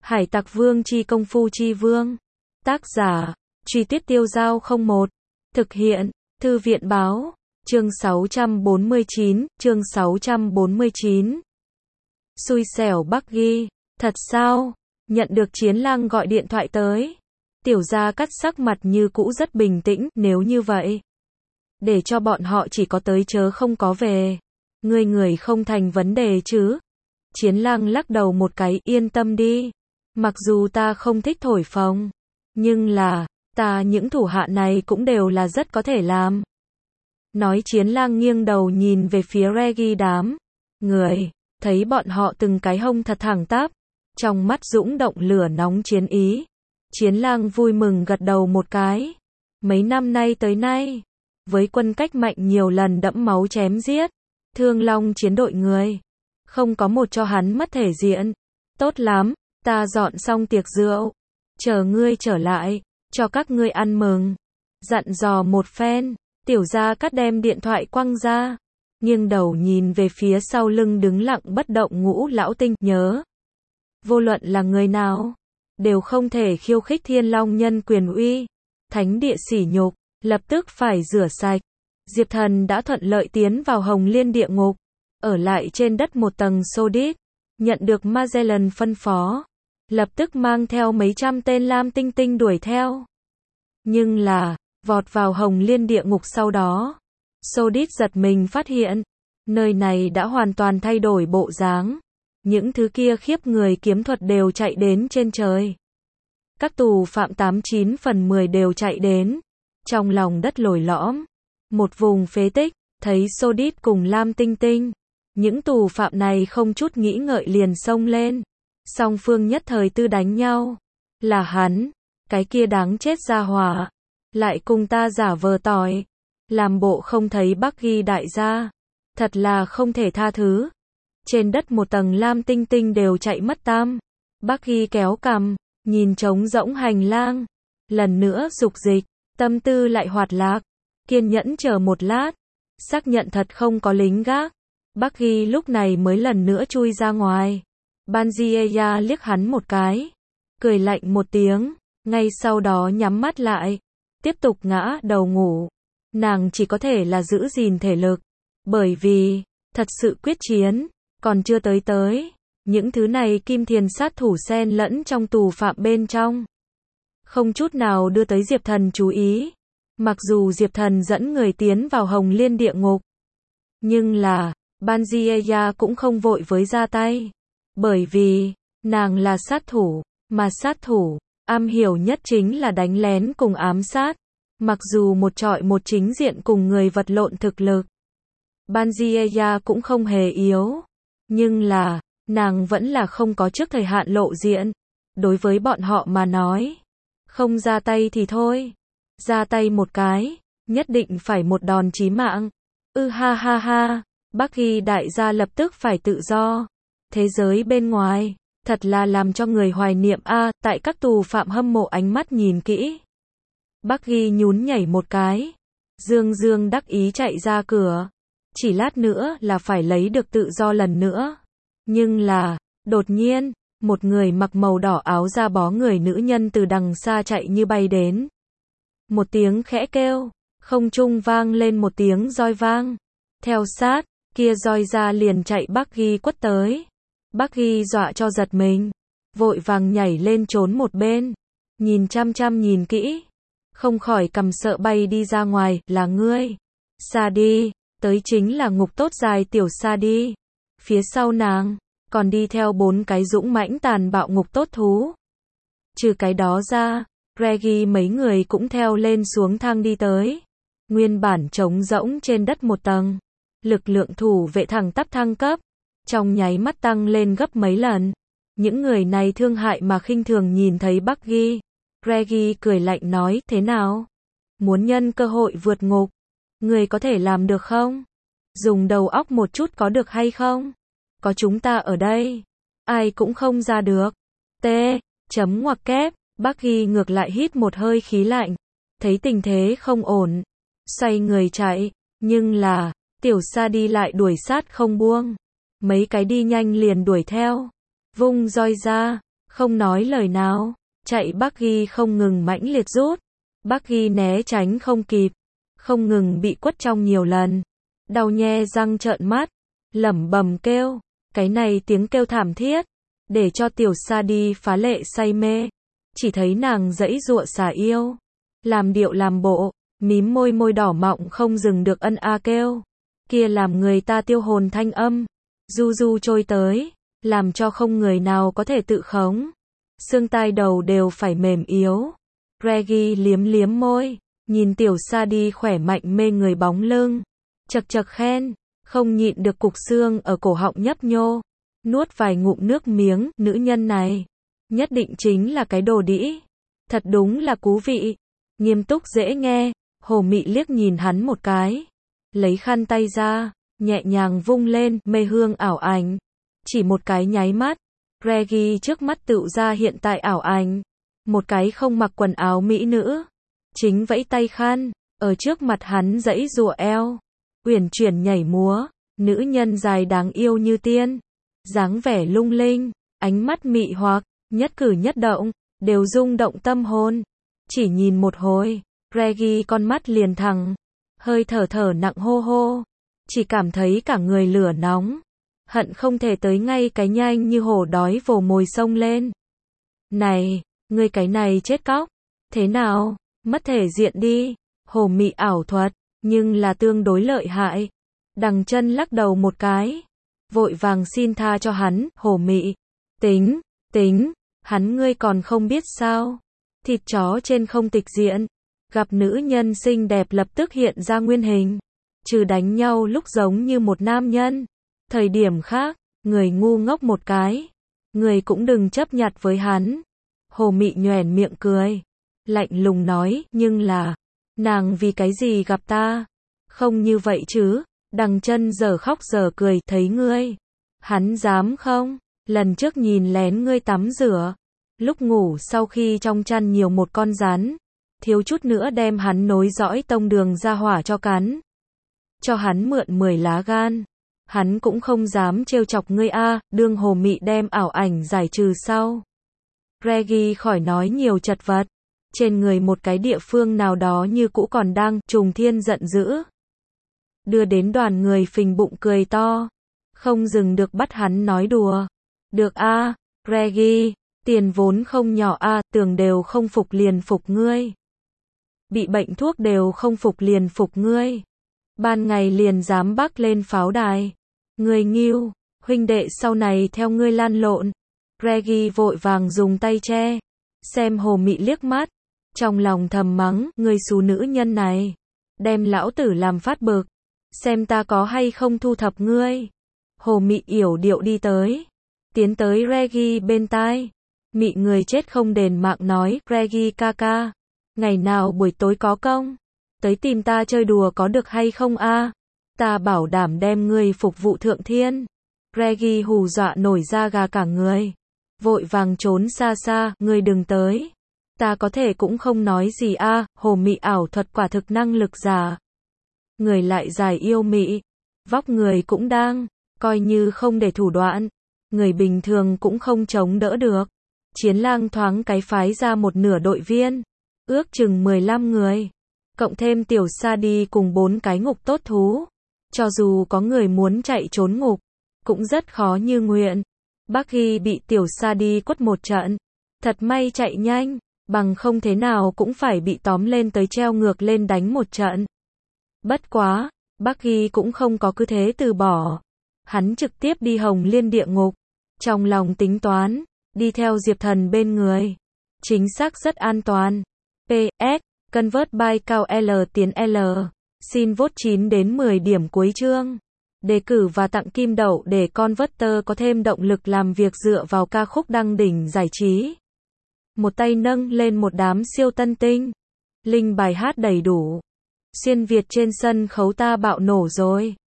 Hải Tặc Vương chi công phu chi vương. Tác giả, Truy Tuyết Tiêu Dao 01. Thực hiện, Thư viện báo. Chương 649. Xui xẻo Bucky. Thật sao? Nhận được Chiến Lang gọi điện thoại tới. Tiểu Gia Cát sắc mặt như cũ rất bình tĩnh, nếu như vậy. Để cho bọn họ chỉ có tới chớ không có về. Người không thành vấn đề chứ? Chiến Lang lắc đầu một cái, yên tâm đi. Mặc dù ta không thích thổi phồng, nhưng là, ta những thủ hạ này cũng đều là rất có thể làm. Nói Chiến Lang nghiêng đầu nhìn về phía Reggie đám người, thấy bọn họ từng cái hông thật thẳng tắp, trong mắt dũng động lửa nóng chiến ý. Chiến Lang vui mừng gật đầu một cái. Mấy năm nay tới nay, với quân cách mạnh nhiều lần đẫm máu chém giết, Thương Long chiến đội người, không có một cho hắn mất thể diện. Tốt lắm, ta dọn xong tiệc rượu, chờ ngươi trở lại, cho các ngươi ăn mừng. Dặn dò một phen, Tiểu Gia Cát đem điện thoại quăng ra, nghiêng đầu nhìn về phía sau lưng đứng lặng bất động Ngũ lão tinh, nhớ. Vô luận là người nào, đều không thể khiêu khích Thiên Long nhân quyền uy, thánh địa sỉ nhục, lập tức phải rửa sạch. Diệp Thần đã thuận lợi tiến vào Hồng Liên địa ngục, ở lại trên đất một tầng Sodit, nhận được Magellan phân phó, lập tức mang theo mấy trăm tên lam tinh tinh đuổi theo. Nhưng là, vọt vào Hồng Liên địa ngục sau đó, Sodit giật mình phát hiện, nơi này đã hoàn toàn thay đổi bộ dáng. Những thứ kia khiếp người kiếm thuật đều chạy đến trên trời. Các tù phạm 89 phần 10 đều chạy đến. Trong lòng đất lồi lõm, một vùng phế tích, thấy Sodit cùng lam tinh tinh. Những tù phạm này không chút nghĩ ngợi liền xông lên. Song phương nhất thời tư đánh nhau. Là hắn, cái kia đáng chết ra hỏa, lại cùng ta giả vờ tỏi, làm bộ không thấy Bucky đại gia. Thật là không thể tha thứ. Trên đất một tầng lam tinh tinh đều chạy mất tam. Bucky kéo cằm, nhìn trống rỗng hành lang, lần nữa dục dịch, tâm tư lại hoạt lạc, kiên nhẫn chờ một lát, xác nhận thật không có lính gác. Bucky lúc này mới lần nữa chui ra ngoài. Banzieya liếc hắn một cái, cười lạnh một tiếng, ngay sau đó nhắm mắt lại, tiếp tục ngã đầu ngủ. Nàng chỉ có thể là giữ gìn thể lực, bởi vì, thật sự quyết chiến, còn chưa tới. Những thứ này kim thiền sát thủ xen lẫn trong tù phạm bên trong, không chút nào đưa tới Diệp Thần chú ý. Mặc dù Diệp Thần dẫn người tiến vào Hồng Liên địa ngục, nhưng là, Banzieya cũng không vội với ra tay. Bởi vì, nàng là sát thủ, mà sát thủ, am hiểu nhất chính là đánh lén cùng ám sát. Mặc dù một trọi một chính diện cùng người vật lộn thực lực, Banzieya cũng không hề yếu. Nhưng là, nàng vẫn là không có trước thời hạn lộ diện. Đối với bọn họ mà nói, không ra tay thì thôi, ra tay một cái, nhất định phải một đòn chí mạng. Ha ha ha, Bucky đại gia lập tức phải tự do. Thế giới bên ngoài, thật là làm cho người hoài niệm a. Tại các tù phạm hâm mộ ánh mắt nhìn kỹ, Bucky nhún nhảy một cái, dương đắc ý chạy ra cửa. Chỉ lát nữa là phải lấy được tự do lần nữa. Nhưng là, đột nhiên, một người mặc màu đỏ áo da bó người nữ nhân từ đằng xa chạy như bay đến. Một tiếng khẽ kêu, không trung vang lên một tiếng roi vang. Theo sát, kia roi ra liền chạy Bucky quất tới. Bucky dọa cho giật mình, vội vàng nhảy lên trốn một bên, nhìn chăm nhìn kỹ, không khỏi cầm sợ bay đi ra ngoài. Là ngươi? Xa đi, tới chính là ngục tốt dài tiểu Sa đi. Phía sau nàng, còn đi theo 4 cái dũng mãnh tàn bạo ngục tốt thú. Trừ cái đó ra, Reggie mấy người cũng theo lên xuống thang đi tới. Nguyên bản trống rỗng trên đất một tầng, lực lượng thủ vệ thẳng tắp thăng cấp, trong nháy mắt tăng lên gấp mấy lần. Những người này thương hại mà khinh thường nhìn thấy Bucky. Reggie cười lạnh nói, thế nào? Muốn nhân cơ hội vượt ngục? Người có thể làm được không? Dùng đầu óc một chút có được hay không? Có chúng ta ở đây, ai cũng không ra được. Ngoặc kép, Bucky ngược lại hít một hơi khí lạnh, thấy tình thế không ổn, xoay người chạy, nhưng là, tiểu Sa đi lại đuổi sát không buông. Mấy cái đi nhanh liền đuổi theo, vung roi ra, không nói lời nào. Chạy Buggy không ngừng mãnh liệt rút. Buggy né tránh không kịp, không ngừng bị quất trong nhiều lần. Đau nhe răng trợn mắt, lẩm bẩm kêu. Cái này tiếng kêu thảm thiết, để cho tiểu Sadie phá lệ say mê. Chỉ thấy nàng giãy giụa xả yêu, làm điệu làm bộ, mím môi môi đỏ mọng không dừng được ân a kêu. Kia làm người ta tiêu hồn thanh âm, du du trôi tới, làm cho không người nào có thể tự khống. Xương tai đầu đều phải mềm yếu. Reggie liếm liếm môi, nhìn tiểu Sadie khỏe mạnh mê người bóng lưng, chật chật khen, không nhịn được cục xương ở cổ họng nhấp nhô, nuốt vài ngụm nước miếng. Nữ nhân này nhất định chính là cái đồ đĩ, thật đúng là cú vị. Nghiêm túc dễ nghe. Hồ Mị liếc nhìn hắn một cái, lấy khăn tay ra, nhẹ nhàng vung lên, mê hương ảo ảnh. Chỉ một cái nháy mắt, Reggie trước mắt tựu ra hiện tại ảo ảnh, một cái không mặc quần áo mỹ nữ, chính vẫy tay khăn, ở trước mặt hắn giãy giụa eo, uyển chuyển nhảy múa. Nữ nhân dài đáng yêu như tiên, dáng vẻ lung linh, ánh mắt mị hoặc, nhất cử nhất động đều rung động tâm hồn. Chỉ nhìn một hồi, Reggie con mắt liền thẳng, hơi thở thở nặng hô hô, chỉ cảm thấy cả người lửa nóng, hận không thể tới ngay cái nhanh như hổ đói vồ mồi xông lên. Này, ngươi cái này chết cóc, thế nào, mất thể diện đi. Hồ Mị ảo thuật, nhưng là tương đối lợi hại. Đằng Chân lắc đầu một cái, vội vàng xin tha cho hắn. Hồ Mị, tính, hắn ngươi còn không biết sao, thịt chó trên không tịch diện. Gặp nữ nhân xinh đẹp lập tức hiện ra nguyên hình, trừ đánh nhau lúc giống như một nam nhân, thời điểm khác, người ngu ngốc một cái, người cũng đừng chấp nhặt với hắn. Hồ Mị nhoẻn miệng cười, lạnh lùng nói, nhưng là, nàng vì cái gì gặp ta? Không như vậy chứ. Đằng Chân giờ khóc giờ cười, thấy ngươi, hắn dám không? Lần trước nhìn lén ngươi tắm rửa, lúc ngủ sau khi trong chăn nhiều một con rắn, thiếu chút nữa đem hắn nối dõi tông đường ra hỏa cho cắn. Cho hắn mượn 10 lá gan, hắn cũng không dám trêu chọc ngươi a. Đương Hồ Mị đem ảo ảnh giải trừ sau, Reggie khỏi nói nhiều chật vật, trên người một cái địa phương nào đó như cũ còn đang trùng thiên giận dữ, đưa đến đoàn người phình bụng cười to, không dừng được bắt hắn nói đùa. Được a, Reggie, tiền vốn không nhỏ a, tưởng đều không phục liền phục ngươi. Bị bệnh thuốc đều không phục liền phục ngươi. Ban ngày liền dám bắc lên pháo đài. Ngươi nghiêu, huynh đệ sau này theo ngươi lan lộn. Reggie vội vàng dùng tay che, xem Hồ Mị liếc mắt, trong lòng thầm mắng, ngươi xú nữ nhân này, đem lão tử làm phát bực, xem ta có hay không thu thập ngươi. Hồ Mị yểu điệu đi tới, tiến tới Reggie bên tai, mị người chết không đền mạng nói, Reggie ca ca, ngày nào buổi tối có công, tới tìm ta chơi đùa có được hay không a? Ta bảo đảm đem ngươi phục vụ thượng thiên. Reggie hù dọa nổi da gà cả người, vội vàng trốn xa xa, ngươi đừng tới. Ta có thể cũng không nói gì a. Hồ Mị ảo thuật quả thực năng lực giả. Người lại dài yêu mị, vóc người cũng đang, coi như không để thủ đoạn, người bình thường cũng không chống đỡ được. Chiến lang thoáng cái phái ra một nửa đội viên, ước chừng 15 người, cộng thêm tiểu Sadie cùng 4 cái ngục tốt thú. Cho dù có người muốn chạy trốn ngục, cũng rất khó như nguyện. Buggy bị tiểu Sadie quất một trận, thật may chạy nhanh, bằng không thế nào cũng phải bị tóm lên tới treo ngược lên đánh một trận. Bất quá, Buggy cũng không có cứ thế từ bỏ. Hắn trực tiếp đi Hồng Liên địa ngục, trong lòng tính toán, đi theo Diệp Thần bên người. Chính xác rất an toàn. PS, Convert by cao L tiến L. Xin vote 9 đến 10 điểm cuối chương. Đề cử và tặng kim đậu để Converter có thêm động lực làm việc dựa vào ca khúc đăng đỉnh giải trí. Một tay nâng lên một đám siêu tân tinh. Link bài hát đầy đủ. Xuyên Việt trên sân khấu ta bạo nổ rồi.